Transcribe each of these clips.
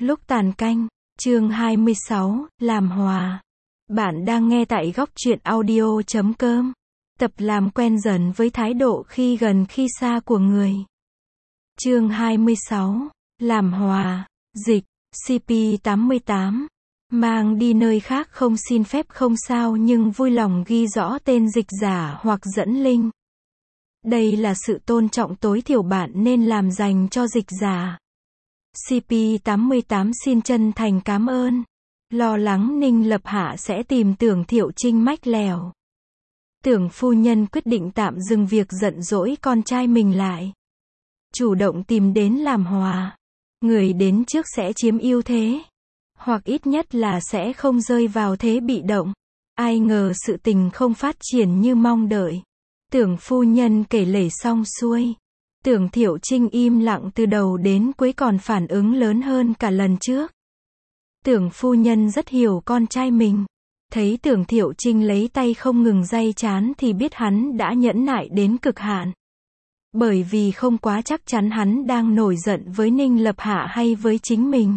Lúc tàn canh, chương 26, làm hòa. Bạn đang nghe tại góc truyện audio.com. Tập làm quen dần với thái độ khi gần khi xa của người. Chương 26, làm hòa. Dịch, CP88. Mang đi nơi khác không xin phép không sao nhưng vui lòng ghi rõ tên dịch giả hoặc dẫn link. Đây là sự tôn trọng tối thiểu bạn nên làm dành cho dịch giả. CP88 xin chân thành cảm ơn. Lo lắng Ninh Lập Hạ sẽ tìm Tưởng Thiệu Trinh mách lèo. Tưởng phu nhân quyết định tạm dừng việc giận dỗi con trai mình lại. Chủ động tìm đến làm hòa. Người đến trước sẽ chiếm ưu thế. Hoặc ít nhất là sẽ không rơi vào thế bị động. Ai ngờ sự tình không phát triển như mong đợi. Tưởng phu nhân kể lể xong xuôi. Tưởng Thiệu Trinh im lặng từ đầu đến cuối còn phản ứng lớn hơn cả lần trước. Tưởng phu nhân rất hiểu con trai mình. Thấy Tưởng Thiệu Trinh lấy tay không ngừng day chán thì biết hắn đã nhẫn nại đến cực hạn. Bởi vì không quá chắc chắn hắn đang nổi giận với Ninh Lập Hạ hay với chính mình.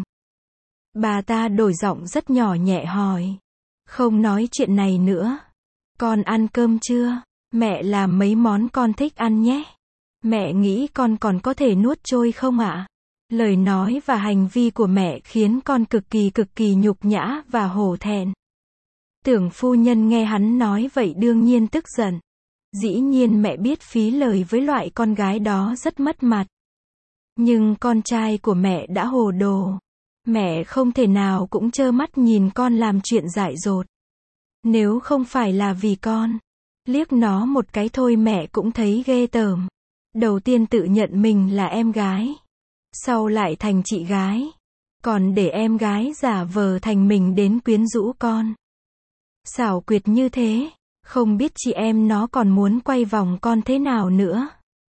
Bà ta đổi giọng rất nhỏ nhẹ hỏi. Không nói chuyện này nữa. Con ăn cơm chưa? Mẹ làm mấy món con thích ăn nhé. Mẹ nghĩ con còn có thể nuốt trôi không ạ? Lời nói và hành vi của mẹ khiến con cực kỳ nhục nhã và hổ thẹn. Tưởng phu nhân nghe hắn nói vậy đương nhiên tức giận. Dĩ nhiên mẹ biết phí lời với loại con gái đó rất mất mặt. Nhưng con trai của mẹ đã hồ đồ. Mẹ không thể nào cũng trơ mắt nhìn con làm chuyện dại dột. Nếu không phải là vì con, liếc nó một cái thôi mẹ cũng thấy ghê tởm. Đầu tiên tự nhận mình là em gái. Sau lại thành chị gái. Còn để em gái giả vờ thành mình đến quyến rũ con. Xảo quyệt như thế. Không biết chị em nó còn muốn quay vòng con thế nào nữa.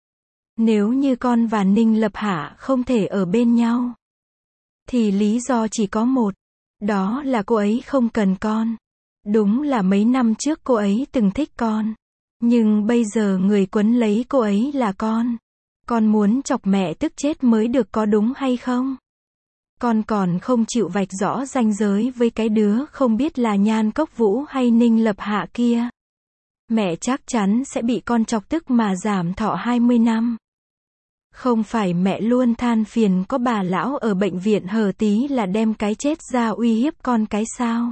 Nếu như con và Ninh Lập Hạ không thể ở bên nhau. Thì lý do chỉ có một. Đó là cô ấy không cần con. Đúng là mấy năm trước cô ấy từng thích con. Nhưng bây giờ người quấn lấy cô ấy là con. Con muốn chọc mẹ tức chết mới được có đúng hay không? Con còn không chịu vạch rõ ranh giới với cái đứa không biết là Nhan Cốc Vũ hay Ninh Lập Hạ kia. Mẹ chắc chắn sẽ bị con chọc tức mà giảm thọ 20 năm. Không phải mẹ luôn than phiền có bà lão ở bệnh viện Hờ Tí là đem cái chết ra uy hiếp con cái sao?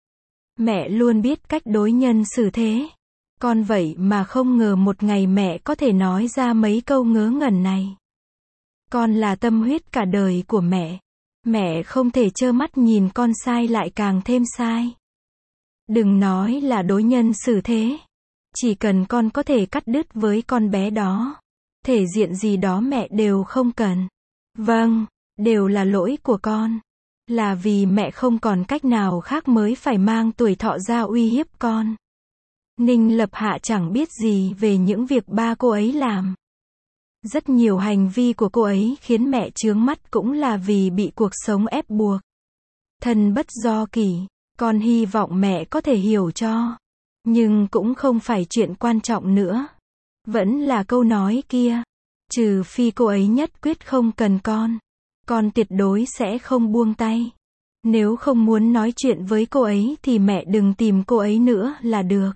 Mẹ luôn biết cách đối nhân xử thế. Con vậy mà không ngờ một ngày mẹ có thể nói ra mấy câu ngớ ngẩn này. Con là tâm huyết cả đời của mẹ. Mẹ không thể trơ mắt nhìn con sai lại càng thêm sai. Đừng nói là đối nhân xử thế. Chỉ cần con có thể cắt đứt với con bé đó. Thể diện gì đó mẹ đều không cần. Vâng, đều là lỗi của con. Là vì mẹ không còn cách nào khác mới phải mang tuổi thọ ra uy hiếp con. Ninh Lập Hạ chẳng biết gì về những việc ba cô ấy làm. Rất nhiều hành vi của cô ấy khiến mẹ chướng mắt cũng là vì bị cuộc sống ép buộc. Thân bất do kỷ, con hy vọng mẹ có thể hiểu cho. Nhưng cũng không phải chuyện quan trọng nữa. Vẫn là câu nói kia. Trừ phi cô ấy nhất quyết không cần con tuyệt đối sẽ không buông tay. Nếu không muốn nói chuyện với cô ấy thì mẹ đừng tìm cô ấy nữa là được.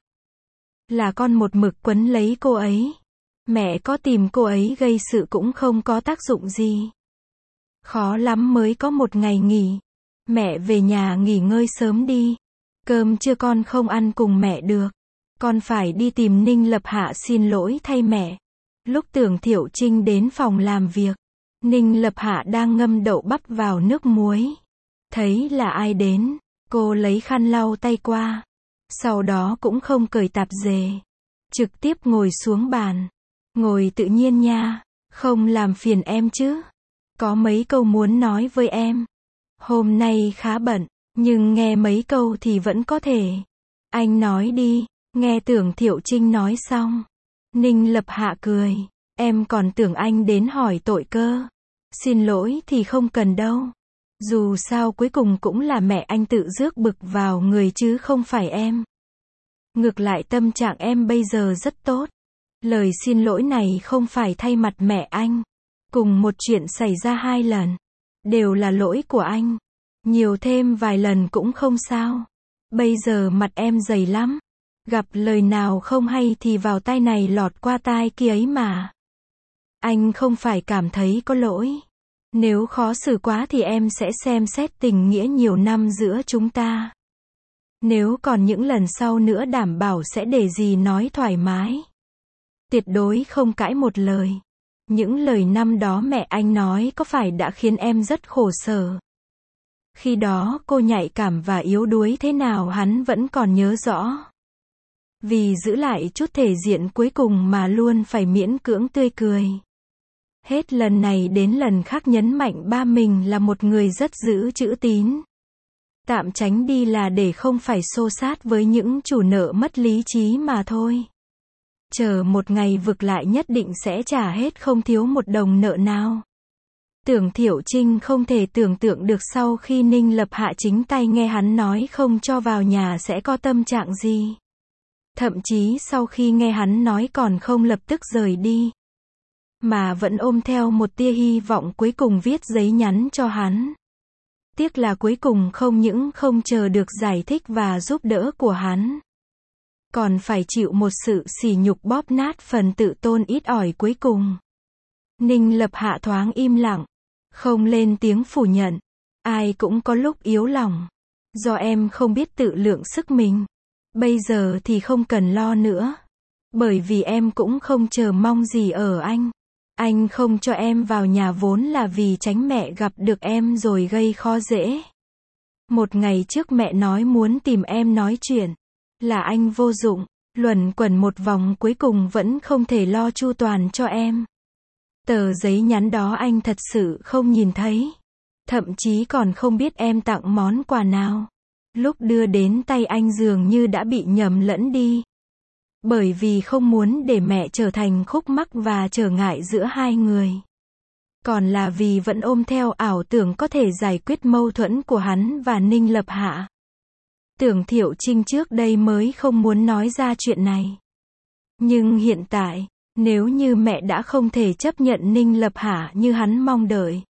Là con một mực quấn lấy cô ấy. Mẹ có tìm cô ấy gây sự cũng không có tác dụng gì. Khó lắm mới có một ngày nghỉ. Mẹ về nhà nghỉ ngơi sớm đi. Cơm trưa con không ăn cùng mẹ được. Con phải đi tìm Ninh Lập Hạ xin lỗi thay mẹ. Lúc Tưởng Thiệu Trinh đến phòng làm việc, Ninh Lập Hạ đang ngâm đậu bắp vào nước muối. Thấy là ai đến, cô lấy khăn lau tay qua. Sau đó cũng không cởi tạp dề. Trực tiếp ngồi xuống bàn. Ngồi tự nhiên nha, không làm phiền em chứ. Có mấy câu muốn nói với em. Hôm nay khá bận, nhưng nghe mấy câu thì vẫn có thể. Anh nói đi, nghe Tưởng Thiệu Trinh nói xong. Ninh Lập Hạ cười, em còn tưởng anh đến hỏi tội cơ. Xin lỗi thì không cần đâu. Dù sao cuối cùng cũng là mẹ anh tự rước bực vào người chứ không phải em. Ngược lại tâm trạng em bây giờ rất tốt. Lời xin lỗi này không phải thay mặt mẹ anh. Cùng một chuyện xảy ra 2 lần. Đều là lỗi của anh. Nhiều thêm vài lần cũng không sao. Bây giờ mặt em dày lắm. Gặp lời nào không hay thì vào tai này lọt qua tai kia ấy mà. Anh không phải cảm thấy có lỗi. Nếu khó xử quá thì em sẽ xem xét tình nghĩa nhiều năm giữa chúng ta. Nếu còn những lần sau nữa đảm bảo sẽ để dì nói thoải mái. Tuyệt đối không cãi một lời. Những lời năm đó mẹ anh nói có phải đã khiến em rất khổ sở. Khi đó cô nhạy cảm và yếu đuối thế nào hắn vẫn còn nhớ rõ. Vì giữ lại chút thể diện cuối cùng mà luôn phải miễn cưỡng tươi cười. Hết lần này đến lần khác nhấn mạnh ba mình là một người rất giữ chữ tín. Tạm tránh đi là để không phải xô xát với những chủ nợ mất lý trí mà thôi. Chờ một ngày vực lại nhất định sẽ trả hết không thiếu một đồng nợ nào. Tưởng Thiệu Trinh không thể tưởng tượng được sau khi Ninh Lập Hạ chính tay nghe hắn nói không cho vào nhà sẽ có tâm trạng gì. Thậm chí sau khi nghe hắn nói còn không lập tức rời đi. Mà vẫn ôm theo một tia hy vọng cuối cùng viết giấy nhắn cho hắn. Tiếc là cuối cùng không những không chờ được giải thích và giúp đỡ của hắn. Còn phải chịu một sự sỉ nhục bóp nát phần tự tôn ít ỏi cuối cùng. Ninh Lập Hạ thoáng im lặng. Không lên tiếng phủ nhận. Ai cũng có lúc yếu lòng. Do em không biết tự lượng sức mình. Bây giờ thì không cần lo nữa. Bởi vì em cũng không chờ mong gì ở anh. Anh không cho em vào nhà vốn là vì tránh mẹ gặp được em rồi gây khó dễ. Một ngày trước mẹ nói muốn tìm em nói chuyện. Là anh vô dụng. Luẩn quẩn một vòng cuối cùng vẫn không thể lo chu toàn cho em. Tờ giấy nhắn đó anh thật sự không nhìn thấy. Thậm chí còn không biết em tặng món quà nào. Lúc đưa đến tay anh dường như đã bị nhầm lẫn đi. Bởi vì không muốn để mẹ trở thành khúc mắc và trở ngại giữa hai người. Còn là vì vẫn ôm theo ảo tưởng có thể giải quyết mâu thuẫn của hắn và Ninh Lập Hạ. Tưởng Thiệu Trinh trước đây mới không muốn nói ra chuyện này. Nhưng hiện tại, nếu như mẹ đã không thể chấp nhận Ninh Lập Hạ như hắn mong đợi,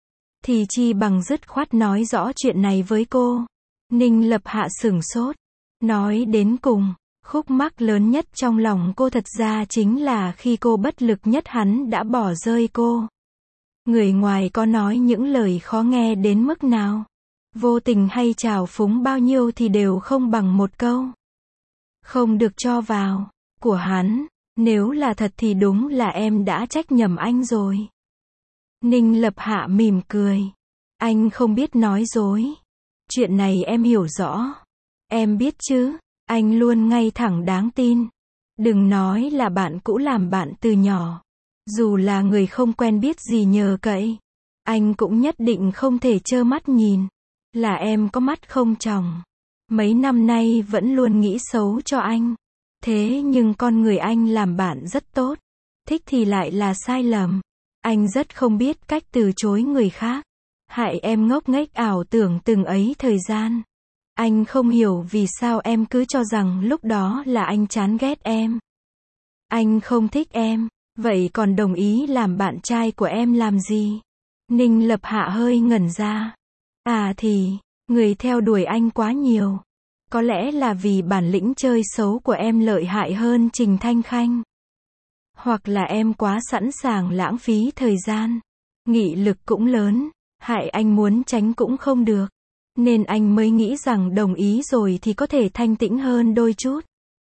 thì chi bằng dứt khoát nói rõ chuyện này với cô. Ninh Lập Hạ sửng sốt. Nói đến cùng, khúc mắc lớn nhất trong lòng cô thật ra chính là khi cô bất lực nhất hắn đã bỏ rơi cô. Người ngoài có nói những lời khó nghe đến mức nào, vô tình hay trào phúng bao nhiêu thì đều không bằng một câu không được cho vào của hắn. Nếu là thật thì đúng là em đã trách nhầm anh rồi. Ninh Lập Hạ mỉm cười. Anh không biết nói dối. Chuyện này em hiểu rõ. Em biết chứ, anh luôn ngay thẳng đáng tin. Đừng nói là bạn cũ làm bạn từ nhỏ. Dù là người không quen biết gì nhờ cậy, anh cũng nhất định không thể trơ mắt nhìn. Là em có mắt không tròng. Mấy năm nay vẫn luôn nghĩ xấu cho anh. Thế nhưng con người anh làm bạn rất tốt. Thích thì lại là sai lầm. Anh rất không biết cách từ chối người khác. Hại em ngốc nghếch ảo tưởng từng ấy thời gian. Anh không hiểu vì sao em cứ cho rằng lúc đó là anh chán ghét em. Anh không thích em, vậy còn đồng ý làm bạn trai của em làm gì? Ninh Lập Hạ hơi ngẩn ra. À thì, người theo đuổi anh quá nhiều. Có lẽ là vì bản lĩnh chơi xấu của em lợi hại hơn Trình Thanh Khanh. Hoặc là em quá sẵn sàng lãng phí thời gian. Nghị lực cũng lớn, hại anh muốn tránh cũng không được. Nên anh mới nghĩ rằng đồng ý rồi thì có thể thanh tĩnh hơn đôi chút.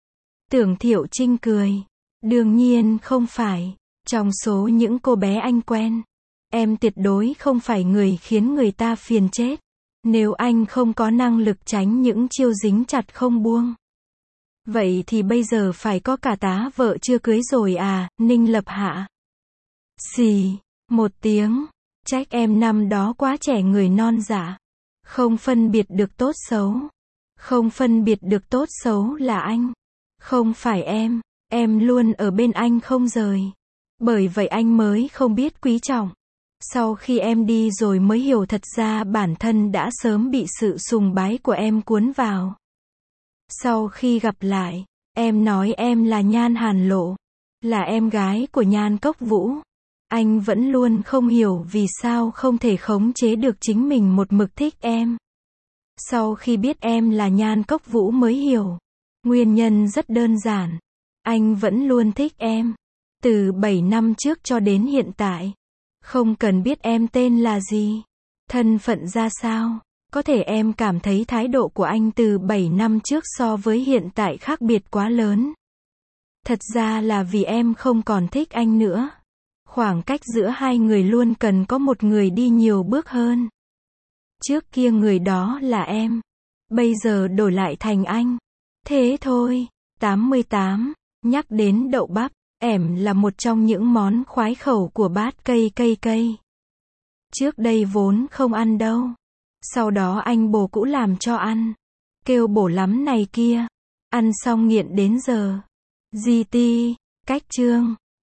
Tưởng Thiệu Trinh cười. Đương nhiên không phải. Trong số những cô bé anh quen, em tuyệt đối không phải người khiến người ta phiền chết. Nếu anh không có năng lực tránh những chiêu dính chặt không buông, vậy thì bây giờ phải có cả tá vợ chưa cưới rồi à? Ninh Lập Hạ xì một tiếng. Trách em năm đó quá trẻ người non dạ. Không phân biệt được tốt xấu. Không phân biệt được tốt xấu là anh. Không phải em. Em luôn ở bên anh không rời. Bởi vậy anh mới không biết quý trọng. Sau khi em đi rồi mới hiểu thật ra bản thân đã sớm bị sự sùng bái của em cuốn vào. Sau khi gặp lại, em nói em là Nhan Hàn Lộ, là em gái của Nhan Cốc Vũ. Anh vẫn luôn không hiểu vì sao không thể khống chế được chính mình một mực thích em. Sau khi biết em là Nhan Cốc Vũ mới hiểu. Nguyên nhân rất đơn giản. Anh vẫn luôn thích em. Từ 7 năm trước cho đến hiện tại. Không cần biết em tên là gì, thân phận ra sao. Có thể em cảm thấy thái độ của anh từ 7 năm trước so với hiện tại khác biệt quá lớn. Thật ra là vì em không còn thích anh nữa. Khoảng cách giữa hai người luôn cần có một người đi nhiều bước hơn. Trước kia người đó là em. Bây giờ đổi lại thành anh. Thế thôi. 88. Nhắc đến đậu bắp, ẻm là một trong những món khoái khẩu của bát cây. Trước đây vốn không ăn đâu. Sau đó anh bồ cũ làm cho ăn. Kêu bổ lắm này kia. Ăn xong nghiện đến giờ. GT. Cách chương.